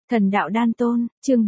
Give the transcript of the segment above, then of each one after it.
Thần đạo đan tôn, chương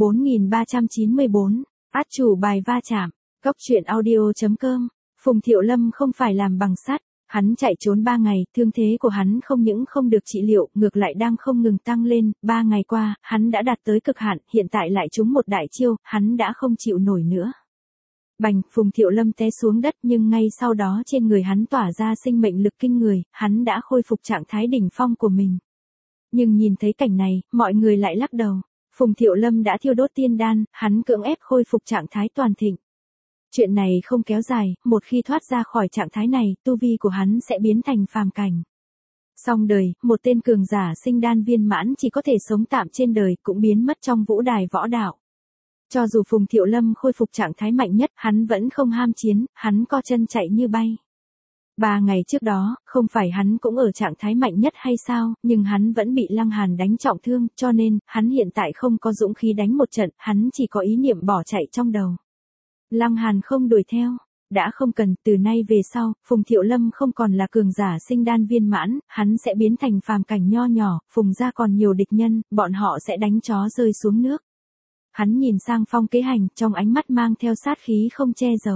4394, át chủ bài va chạm, Cốc truyện audio.com, Phùng Thiệu Lâm không phải làm bằng sắt, hắn chạy trốn 3 ngày, thương thế của hắn không những không được trị liệu, ngược lại đang không ngừng tăng lên, 3 ngày qua, hắn đã đạt tới cực hạn, hiện tại lại trúng một đại chiêu, hắn đã không chịu nổi nữa. Bành, Phùng Thiệu Lâm té xuống đất nhưng ngay sau đó trên người hắn tỏa ra sinh mệnh lực kinh người, hắn đã khôi phục trạng thái đỉnh phong của mình. Nhưng nhìn thấy cảnh này, mọi người lại lắc đầu. Phùng Thiệu Lâm đã thiêu đốt tiên đan, hắn cưỡng ép khôi phục trạng thái toàn thịnh. Chuyện này không kéo dài, một khi thoát ra khỏi trạng thái này, tu vi của hắn sẽ biến thành phàm cảnh. Song đời, một tên cường giả sinh đan viên mãn chỉ có thể sống tạm trên đời cũng biến mất trong vũ đài võ đạo. Cho dù Phùng Thiệu Lâm khôi phục trạng thái mạnh nhất, hắn vẫn không ham chiến, hắn co chân chạy như bay. 3 ngày trước đó, không phải hắn cũng ở trạng thái mạnh nhất hay sao, nhưng hắn vẫn bị Lăng Hàn đánh trọng thương, cho nên, hắn hiện tại không có dũng khí đánh một trận, hắn chỉ có ý niệm bỏ chạy trong đầu. Lăng Hàn không đuổi theo, đã không cần, từ nay về sau, Phùng Thiệu Lâm không còn là cường giả sinh đan viên mãn, hắn sẽ biến thành phàm cảnh nho nhỏ, Phùng gia còn nhiều địch nhân, bọn họ sẽ đánh chó rơi xuống nước. Hắn nhìn sang Phong Kế Hành, trong ánh mắt mang theo sát khí không che giấu.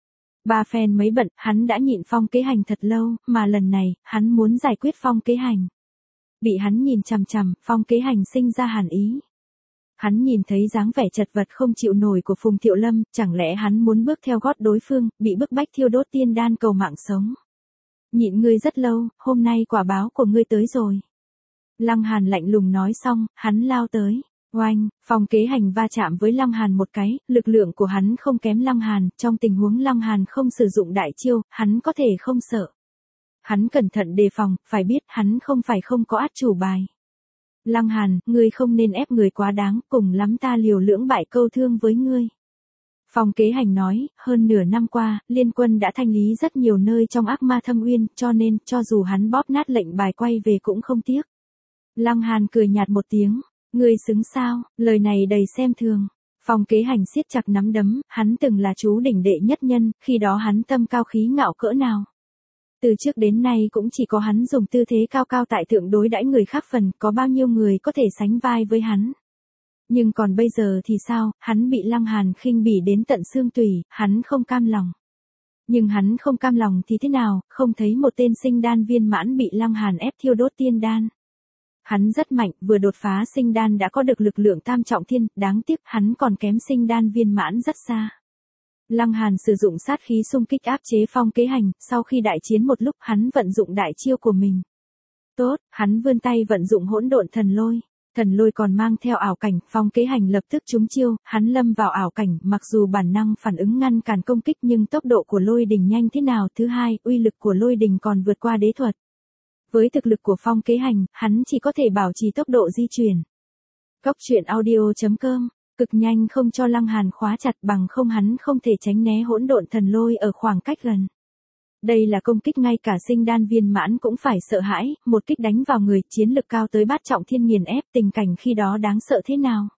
3 phen mấy bận, hắn đã nhịn Phong Kế Hành thật lâu, mà lần này, hắn muốn giải quyết Phong Kế Hành. Bị hắn nhìn chằm chằm, Phong Kế Hành sinh ra hàn ý. Hắn nhìn thấy dáng vẻ chật vật không chịu nổi của Phùng Thiệu Lâm, chẳng lẽ hắn muốn bước theo gót đối phương, bị bức bách thiêu đốt tiên đan cầu mạng sống. Nhịn ngươi rất lâu, hôm nay quả báo của ngươi tới rồi. Lăng Hàn lạnh lùng nói xong, hắn lao tới. Oanh, Phong Kế Hành va chạm với Lăng Hàn một cái, lực lượng của hắn không kém Lăng Hàn, trong tình huống Lăng Hàn không sử dụng đại chiêu, hắn có thể không sợ. Hắn cẩn thận đề phòng, phải biết hắn không phải không có át chủ bài. Lăng Hàn, ngươi không nên ép người quá đáng, cùng lắm ta liều lưỡng bại câu thương với ngươi. Phong Kế Hành nói, hơn nửa năm qua, liên quân đã thanh lý rất nhiều nơi trong Ác Ma Thâm Uyên, cho nên, cho dù hắn bóp nát lệnh bài quay về cũng không tiếc. Lăng Hàn cười nhạt một tiếng. Ngươi xứng sao, lời này đầy xem thường. Phong Kế Hành siết chặt nắm đấm, hắn từng là chú đỉnh đệ nhất nhân, khi đó hắn tâm cao khí ngạo cỡ nào. Từ trước đến nay cũng chỉ có hắn dùng tư thế cao cao tại thượng đối đãi người khác phần, có bao nhiêu người có thể sánh vai với hắn. Nhưng còn bây giờ thì sao, hắn bị Lăng Hàn khinh bỉ đến tận xương tủy, hắn không cam lòng. Nhưng hắn không cam lòng thì thế nào, không thấy một tên sinh đan viên mãn bị Lăng Hàn ép thiêu đốt tiên đan. Hắn rất mạnh, vừa đột phá sinh đan đã có được lực lượng tam trọng thiên, đáng tiếc hắn còn kém sinh đan viên mãn rất xa. Lăng Hàn sử dụng sát khí xung kích áp chế Phong Kế Hành, sau khi đại chiến một lúc hắn vận dụng đại chiêu của mình. Tốt, hắn vươn tay vận dụng hỗn độn thần lôi. Thần lôi còn mang theo ảo cảnh, Phong Kế Hành lập tức trúng chiêu, hắn lâm vào ảo cảnh, mặc dù bản năng phản ứng ngăn cản công kích nhưng tốc độ của lôi đình nhanh thế nào, thứ hai, uy lực của lôi đình còn vượt qua đế thuật. Với thực lực của Phong Kế Hành, hắn chỉ có thể bảo trì tốc độ di chuyển. Cốc truyện audio.com, cực nhanh không cho Lăng Hàn khóa chặt bằng không hắn không thể tránh né hỗn độn thần lôi ở khoảng cách gần. Đây là công kích ngay cả sinh đan viên mãn cũng phải sợ hãi, một kích đánh vào người, chiến lực cao tới bát trọng thiên nghiền ép, tình cảnh khi đó đáng sợ thế nào.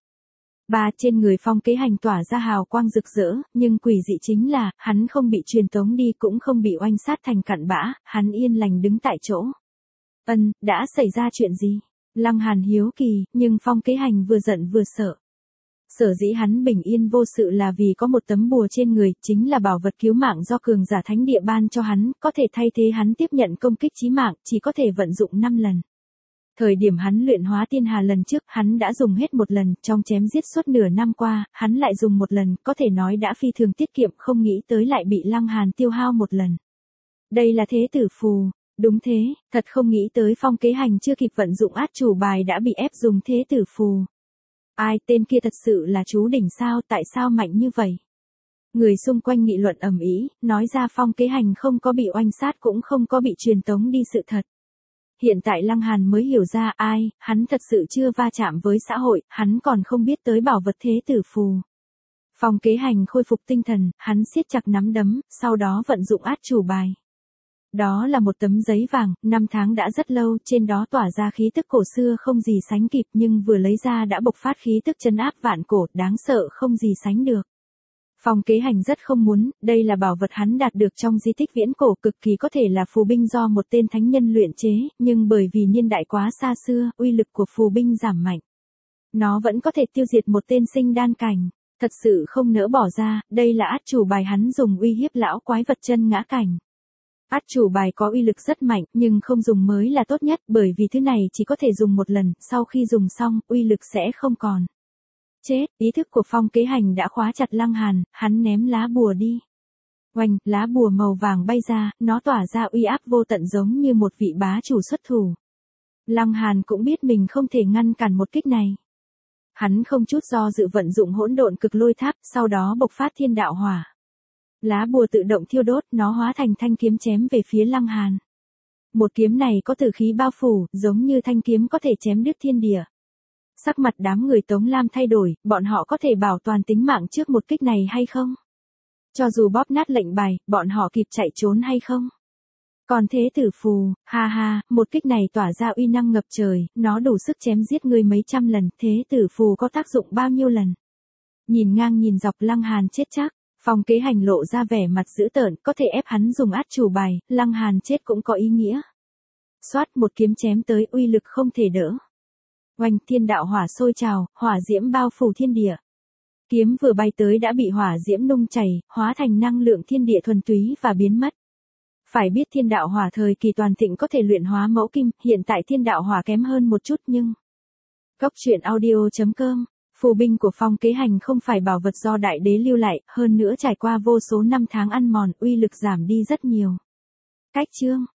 Trên người Phong Kế Hành tỏa ra hào quang rực rỡ, nhưng quỷ dị chính là, hắn không bị truyền tống đi cũng không bị oanh sát thành cặn bã, hắn yên lành đứng tại chỗ. Đã xảy ra chuyện gì? Lăng Hàn hiếu kỳ, nhưng Phong Kế Hành vừa giận vừa sợ. Sở dĩ hắn bình yên vô sự là vì có một tấm bùa trên người, chính là bảo vật cứu mạng do cường giả thánh địa ban cho hắn, có thể thay thế hắn tiếp nhận công kích chí mạng, chỉ có thể vận dụng 5 lần. Thời điểm hắn luyện hóa tiên hà lần trước, hắn đã dùng hết một lần, trong chém giết suốt nửa năm qua, hắn lại dùng một lần, có thể nói đã phi thường tiết kiệm, không nghĩ tới lại bị Lăng Hàn tiêu hao một lần. Đây là thế tử phù. Đúng thế, thật không nghĩ tới Phong Kế Hành chưa kịp vận dụng át chủ bài đã bị ép dùng thế tử phù. Tên kia thật sự là chú đỉnh sao, tại sao mạnh như vậy? Người xung quanh nghị luận ầm ĩ, nói ra Phong Kế Hành không có bị oanh sát cũng không có bị truyền tống đi sự thật. Hiện tại Lăng Hàn mới hiểu ra hắn thật sự chưa va chạm với xã hội, hắn còn không biết tới bảo vật thế tử phù. Phong Kế Hành khôi phục tinh thần, hắn siết chặt nắm đấm, sau đó vận dụng át chủ bài. Đó là một tấm giấy vàng, 5 tháng đã rất lâu, trên đó tỏa ra khí tức cổ xưa không gì sánh kịp nhưng vừa lấy ra đã bộc phát khí tức trấn áp vạn cổ, đáng sợ không gì sánh được. Phong Kế Hành rất không muốn, đây là bảo vật hắn đạt được trong di tích viễn cổ, cực kỳ có thể là phù binh do một tên thánh nhân luyện chế, nhưng bởi vì niên đại quá xa xưa, uy lực của phù binh giảm mạnh. Nó vẫn có thể tiêu diệt một tên sinh đan cảnh. Thật sự không nỡ bỏ ra, đây là át chủ bài hắn dùng uy hiếp lão quái vật chân ngã cảnh. Át chủ bài có uy lực rất mạnh, nhưng không dùng mới là tốt nhất, bởi vì thứ này chỉ có thể dùng một lần, sau khi dùng xong, uy lực sẽ không còn. Chết, ý thức của Phong Kế Hành đã khóa chặt Lăng Hàn, hắn ném lá bùa đi. Oanh, lá bùa màu vàng bay ra, nó tỏa ra uy áp vô tận giống như một vị bá chủ xuất thủ. Lăng Hàn cũng biết mình không thể ngăn cản một kích này. Hắn không chút do dự vận dụng hỗn độn cực lôi tháp, sau đó bộc phát thiên đạo hỏa. Lá bùa tự động thiêu đốt, nó hóa thành thanh kiếm chém về phía Lăng Hàn. Một kiếm này có tử khí bao phủ, giống như thanh kiếm có thể chém đứt thiên địa. Sắc mặt đám người Tống Lam thay đổi, bọn họ có thể bảo toàn tính mạng trước một kích này hay không? Cho dù bóp nát lệnh bài, bọn họ kịp chạy trốn hay không? Còn thế tử phù, ha ha, một kích này tỏa ra uy năng ngập trời, nó đủ sức chém giết người mấy trăm lần, thế tử phù có tác dụng bao nhiêu lần? Nhìn ngang nhìn dọc Lăng Hàn chết chắc, Phong Kế Hành lộ ra vẻ mặt dữ tợn, có thể ép hắn dùng át chủ bài, Lăng Hàn chết cũng có ý nghĩa. Xoát một kiếm chém tới, uy lực không thể đỡ. Oanh, thiên đạo hỏa sôi trào, hỏa diễm bao phủ thiên địa. Kiếm vừa bay tới đã bị hỏa diễm nung chảy, hóa thành năng lượng thiên địa thuần túy và biến mất. Phải biết thiên đạo hỏa thời kỳ toàn thịnh có thể luyện hóa mẫu kim, hiện tại thiên đạo hỏa kém hơn một chút nhưng... Cốc truyện audio.com, phù binh của Phong Kế Hành không phải bảo vật do đại đế lưu lại, hơn nữa trải qua vô số năm tháng ăn mòn, uy lực giảm đi rất nhiều. Cách chương